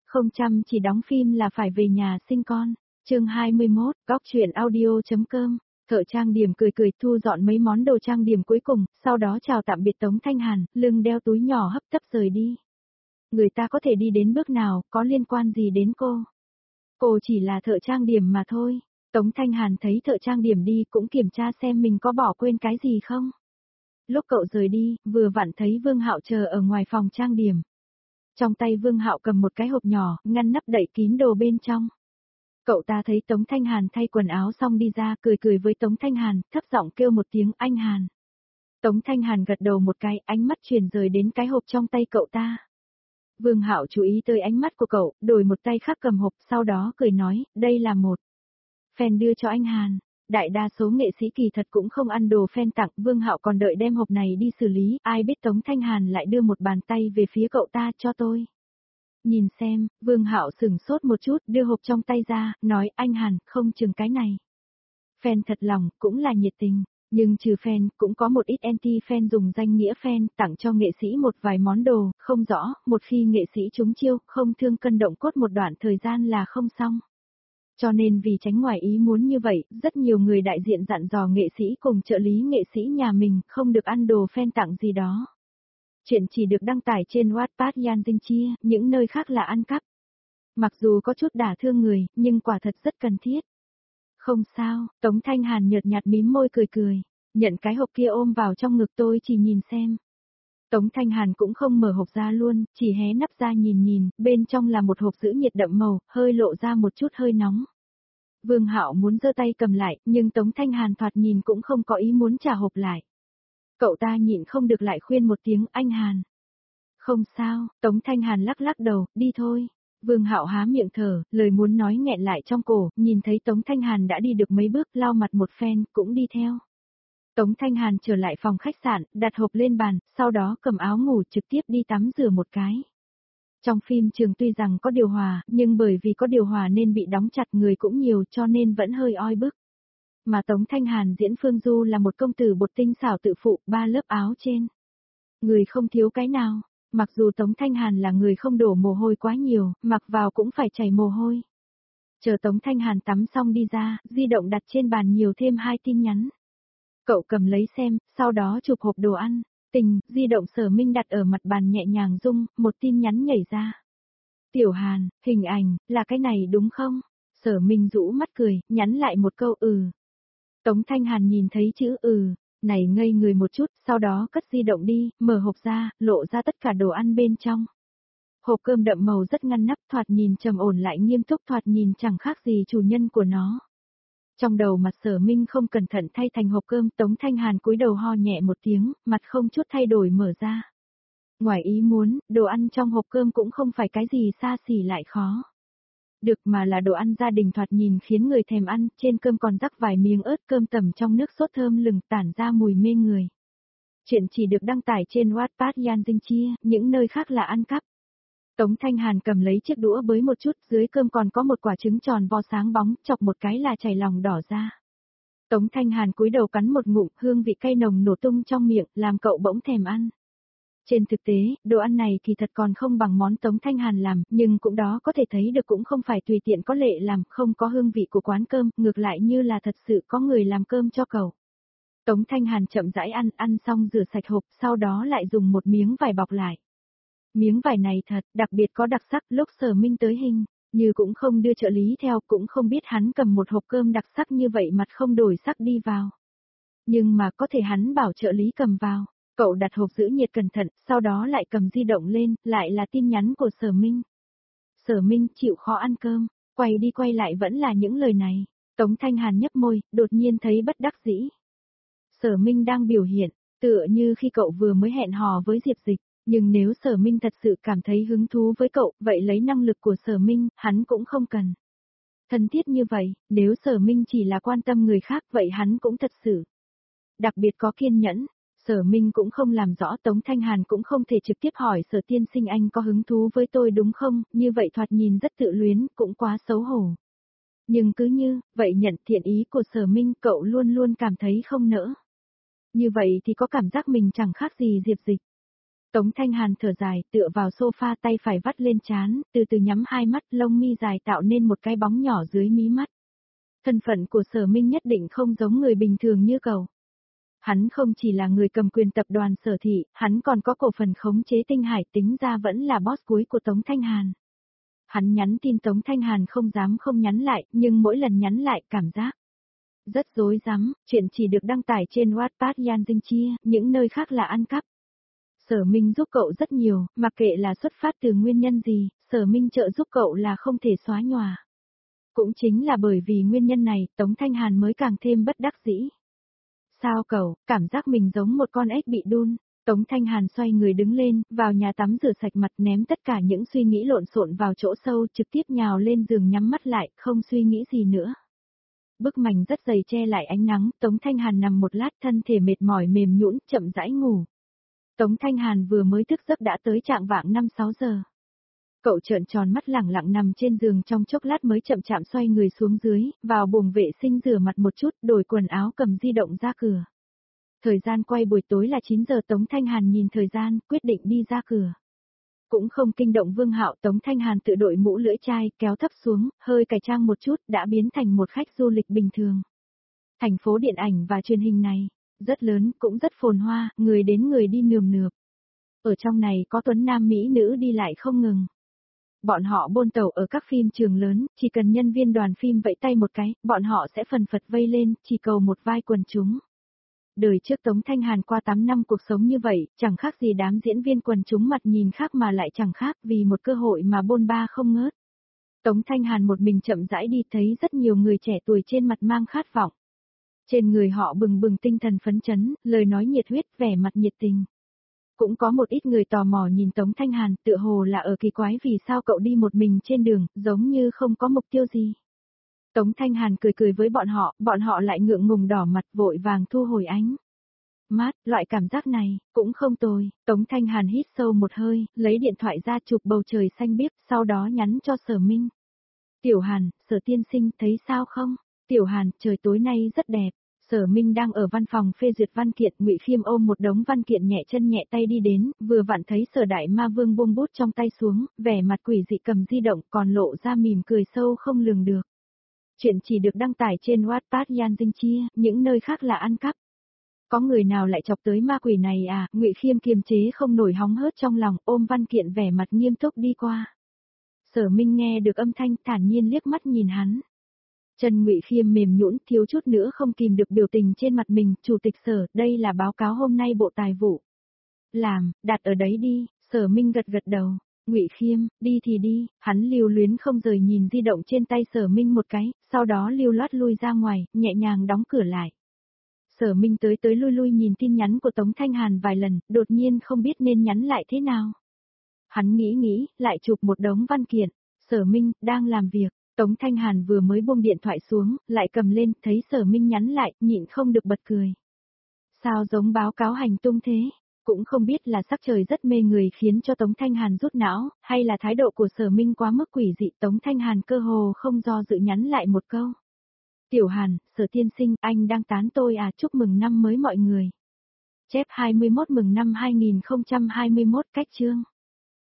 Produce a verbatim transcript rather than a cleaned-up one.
Không chăm chỉ đóng phim là phải về nhà sinh con. Chương hai mươi mốt, góc truyện audio.com. Thợ trang điểm cười cười thu dọn mấy món đồ trang điểm cuối cùng, sau đó chào tạm biệt Tống Thanh Hàn, lưng đeo túi nhỏ hấp tấp rời đi. Người ta có thể đi đến bước nào, có liên quan gì đến cô? Cô chỉ là thợ trang điểm mà thôi. Tống Thanh Hàn thấy thợ trang điểm đi cũng kiểm tra xem mình có bỏ quên cái gì không. Lúc cậu rời đi, vừa vặn thấy Vương Hạo chờ ở ngoài phòng trang điểm. Trong tay Vương Hạo cầm một cái hộp nhỏ, ngăn nắp đậy kín đồ bên trong. Cậu ta thấy Tống Thanh Hàn thay quần áo xong đi ra, cười cười với Tống Thanh Hàn, thấp giọng kêu một tiếng anh Hàn. Tống Thanh Hàn gật đầu một cái, ánh mắt chuyển rời đến cái hộp trong tay cậu ta. Vương Hạo chú ý tới ánh mắt của cậu, đổi một tay khác cầm hộp, sau đó cười nói, đây là một fan đưa cho anh Hàn. Đại đa số nghệ sĩ kỳ thật cũng không ăn đồ fan tặng, Vương Hạo còn đợi đem hộp này đi xử lý, ai biết Tống Thanh Hàn lại đưa một bàn tay về phía cậu ta, cho tôi. Nhìn xem, Vương Hạo sửng sốt một chút, đưa hộp trong tay ra, nói anh Hàn, không chừng cái này. Fan thật lòng, cũng là nhiệt tình, nhưng trừ fan, cũng có một ít anti-fan dùng danh nghĩa fan, tặng cho nghệ sĩ một vài món đồ, không rõ, một khi nghệ sĩ trúng chiêu, không thương cân động cốt một đoạn thời gian là không xong. Cho nên vì tránh ngoài ý muốn như vậy, rất nhiều người đại diện dặn dò nghệ sĩ cùng trợ lý nghệ sĩ nhà mình không được ăn đồ fan tặng gì đó. Chuyện chỉ được đăng tải trên Wattpad Yan Dinh Chia, những nơi khác là ăn cắp. Mặc dù có chút đả thương người, nhưng quả thật rất cần thiết. Không sao, Tống Thanh Hàn nhợt nhạt mím môi cười cười, nhận cái hộp kia ôm vào trong ngực tôi chỉ nhìn xem. Tống Thanh Hàn cũng không mở hộp ra luôn, chỉ hé nắp ra nhìn nhìn, bên trong là một hộp giữ nhiệt đậm màu, hơi lộ ra một chút hơi nóng. Vương Hạo muốn giơ tay cầm lại, nhưng Tống Thanh Hàn thoạt nhìn cũng không có ý muốn trả hộp lại. Cậu ta nhịn không được lại khuyên một tiếng anh Hàn. Không sao, Tống Thanh Hàn lắc lắc đầu, đi thôi. Vương Hạo há miệng thở, lời muốn nói nghẹn lại trong cổ, nhìn thấy Tống Thanh Hàn đã đi được mấy bước, lau mặt một phen, cũng đi theo. Tống Thanh Hàn trở lại phòng khách sạn, đặt hộp lên bàn, sau đó cầm áo ngủ trực tiếp đi tắm rửa một cái. Trong phim trường tuy rằng có điều hòa, nhưng bởi vì có điều hòa nên bị đóng chặt người cũng nhiều cho nên vẫn hơi oi bức. Mà Tống Thanh Hàn diễn Phương Du là một công tử bột tinh xảo tự phụ, ba lớp áo trên. Người không thiếu cái nào, mặc dù Tống Thanh Hàn là người không đổ mồ hôi quá nhiều, mặc vào cũng phải chảy mồ hôi. Chờ Tống Thanh Hàn tắm xong đi ra, di động đặt trên bàn nhiều thêm hai tin nhắn. Cậu cầm lấy xem, sau đó chụp hộp đồ ăn. Tình, di động Sở Minh đặt ở mặt bàn nhẹ nhàng rung, một tin nhắn nhảy ra. Tiểu Hàn, hình ảnh, là cái này đúng không? Sở Minh rũ mắt cười, nhắn lại một câu ừ. Tống Thanh Hàn nhìn thấy chữ ừ, này ngây người một chút, sau đó cất di động đi, mở hộp ra, lộ ra tất cả đồ ăn bên trong. Hộp cơm đậm màu rất ngăn nắp, thoạt nhìn trầm ổn lại nghiêm túc, thoạt nhìn chẳng khác gì chủ nhân của nó. Trong đầu mặt Sở Minh không cẩn thận thay thành hộp cơm, Tống Thanh Hàn cúi đầu ho nhẹ một tiếng, mặt không chút thay đổi mở ra. Ngoài ý muốn, đồ ăn trong hộp cơm cũng không phải cái gì xa xỉ lại khó. Được mà là đồ ăn gia đình thoạt nhìn khiến người thèm ăn, trên cơm còn rắc vài miếng ớt cơm tẩm trong nước sốt thơm lừng tản ra mùi mê người. Chuyện chỉ được đăng tải trên Wattpad Yan Dinh Chia, những nơi khác là ăn cắp. Tống Thanh Hàn cầm lấy chiếc đũa bới một chút, dưới cơm còn có một quả trứng tròn vo sáng bóng, chọc một cái là chảy lòng đỏ ra. Tống Thanh Hàn cúi đầu cắn một ngụm, hương vị cay nồng nổ tung trong miệng, làm cậu bỗng thèm ăn. Trên thực tế, đồ ăn này kỳ thật còn không bằng món Tống Thanh Hàn làm, nhưng cũng đó có thể thấy được cũng không phải tùy tiện có lệ làm, không có hương vị của quán cơm, ngược lại như là thật sự có người làm cơm cho cậu. Tống Thanh Hàn chậm rãi ăn, ăn xong rửa sạch hộp, sau đó lại dùng một miếng vải bọc lại. Miếng vải này thật, đặc biệt có đặc sắc, lúc Sở Minh tới hình, như cũng không đưa trợ lý theo, cũng không biết hắn cầm một hộp cơm đặc sắc như vậy mặt không đổi sắc đi vào. Nhưng mà có thể hắn bảo trợ lý cầm vào, cậu đặt hộp giữ nhiệt cẩn thận, sau đó lại cầm di động lên, lại là tin nhắn của Sở Minh. Sở Minh chịu khó ăn cơm, quay đi quay lại vẫn là những lời này. Tống Thanh Hàn nhấp môi, đột nhiên thấy bất đắc dĩ. Sở Minh đang biểu hiện, tựa như khi cậu vừa mới hẹn hò với Diệp Dịch. Nhưng nếu Sở Minh thật sự cảm thấy hứng thú với cậu, vậy lấy năng lực của Sở Minh, hắn cũng không cần. Thân thiết như vậy, nếu Sở Minh chỉ là quan tâm người khác, vậy hắn cũng thật sự đặc biệt có kiên nhẫn. Sở Minh cũng không làm rõ, Tống Thanh Hàn cũng không thể trực tiếp hỏi Sở tiên sinh anh có hứng thú với tôi đúng không, như vậy thoạt nhìn rất tự luyến, cũng quá xấu hổ. Nhưng cứ như, vậy nhận thiện ý của Sở Minh, cậu luôn luôn cảm thấy không nỡ. Như vậy thì có cảm giác mình chẳng khác gì Diệp Dịch. Tống Thanh Hàn thở dài, tựa vào sofa tay phải vắt lên trán, từ từ nhắm hai mắt, lông mi dài tạo nên một cái bóng nhỏ dưới mí mắt. Thân phận của Sở Minh nhất định không giống người bình thường như cậu. Hắn không chỉ là người cầm quyền tập đoàn Sở Thị, hắn còn có cổ phần khống chế Tinh Hải, tính ra vẫn là boss cuối của Tống Thanh Hàn. Hắn nhắn tin Tống Thanh Hàn không dám không nhắn lại, nhưng mỗi lần nhắn lại cảm giác rất rối rắm, chuyện chỉ được đăng tải trên Wattpad Yan Dinh Chia, những nơi khác là ăn cắp. Sở Minh giúp cậu rất nhiều, mặc kệ là xuất phát từ nguyên nhân gì, Sở Minh trợ giúp cậu là không thể xóa nhòa. Cũng chính là bởi vì nguyên nhân này, Tống Thanh Hàn mới càng thêm bất đắc dĩ. Sao cậu, cảm giác mình giống một con ếch bị đun. Tống Thanh Hàn xoay người đứng lên, vào nhà tắm rửa sạch mặt, ném tất cả những suy nghĩ lộn xộn vào chỗ sâu, trực tiếp nhào lên giường nhắm mắt lại, không suy nghĩ gì nữa. Bức mành rất dày che lại ánh nắng, Tống Thanh Hàn nằm một lát, thân thể mệt mỏi mềm nhũn, chậm rãi ngủ. Tống Thanh Hàn vừa mới thức giấc đã tới trạng vạng năm sáu giờ. Cậu trợn tròn mắt lẳng lặng nằm trên giường trong chốc lát mới chậm chạm xoay người xuống dưới, vào buồng vệ sinh rửa mặt một chút, đổi quần áo cầm di động ra cửa. Thời gian quay buổi tối là chín giờ, Tống Thanh Hàn nhìn thời gian, quyết định đi ra cửa. Cũng không kinh động Vương Hạo, Tống Thanh Hàn tự đội mũ lưỡi chai, kéo thấp xuống, hơi cải trang một chút, đã biến thành một khách du lịch bình thường. Thành phố điện ảnh và truyền hình này, rất lớn, cũng rất phồn hoa, người đến người đi nườm nượp. Ở trong này có tuấn nam mỹ nữ đi lại không ngừng. Bọn họ bôn tàu ở các phim trường lớn, chỉ cần nhân viên đoàn phim vẫy tay một cái, bọn họ sẽ phần phật vây lên, chỉ cầu một vai quần chúng. Đời trước Tống Thanh Hàn qua tám năm cuộc sống như vậy, chẳng khác gì đám diễn viên quần chúng mặt nhìn khác mà lại chẳng khác, vì một cơ hội mà bôn ba không ngớt. Tống Thanh Hàn một mình chậm rãi đi, thấy rất nhiều người trẻ tuổi trên mặt mang khát vọng. Trên người họ bừng bừng tinh thần phấn chấn, lời nói nhiệt huyết, vẻ mặt nhiệt tình. Cũng có một ít người tò mò nhìn Tống Thanh Hàn, tựa hồ là ở kỳ quái vì sao cậu đi một mình trên đường, giống như không có mục tiêu gì. Tống Thanh Hàn cười cười với bọn họ, bọn họ lại ngượng ngùng đỏ mặt, vội vàng thu hồi ánh mắt, loại cảm giác này, cũng không tồi. Tống Thanh Hàn hít sâu một hơi, lấy điện thoại ra chụp bầu trời xanh biếc, sau đó nhắn cho Sở Minh. Tiểu Hàn, Sở tiên sinh, thấy sao không? Tiểu Hàn, trời tối nay rất đẹp. Sở Minh đang ở văn phòng phê duyệt văn kiện, Ngụy Khiêm ôm một đống văn kiện nhẹ chân nhẹ tay đi đến, vừa vặn thấy Sở Đại Ma Vương buông bút trong tay xuống, vẻ mặt quỷ dị cầm di động, còn lộ ra mỉm cười sâu không lường được. Chuyện chỉ được đăng tải trên Wattpad Yan Dinh Chia, những nơi khác là ăn cắp. Có người nào lại chọc tới ma quỷ này à? Ngụy Khiêm kiềm chế không nổi hóng hớt trong lòng, ôm văn kiện vẻ mặt nghiêm túc đi qua. Sở Minh nghe được âm thanh, thản nhiên liếc mắt nhìn hắn. Chân Ngụy Khiêm mềm nhũn, thiếu chút nữa không kìm được biểu tình trên mặt mình. Chủ tịch Sở, đây là báo cáo hôm nay Bộ Tài vụ. Làm, đặt ở đấy đi. Sở Minh gật gật đầu. Ngụy Khiêm, đi thì đi. Hắn lưu luyến không rời nhìn di động trên tay Sở Minh một cái, sau đó lưu loát lui ra ngoài, nhẹ nhàng đóng cửa lại. Sở Minh tới tới lui lui nhìn tin nhắn của Tống Thanh Hàn vài lần, đột nhiên không biết nên nhắn lại thế nào. Hắn nghĩ nghĩ, lại chụp một đống văn kiện. Sở Minh, đang làm việc. Tống Thanh Hàn vừa mới buông điện thoại xuống, lại cầm lên, thấy Sở Minh nhắn lại, nhịn không được bật cười. Sao giống báo cáo hành tung thế? Cũng không biết là sắc trời rất mê người khiến cho Tống Thanh Hàn rút não, hay là thái độ của Sở Minh quá mức quỷ dị. Tống Thanh Hàn cơ hồ không do dự nhắn lại một câu. Tiểu Hàn, Sở tiên sinh, anh đang tán tôi à, chúc mừng năm mới mọi người. Chép hai mươi mốt mừng năm hai nghìn không trăm hai mươi mốt cách chương.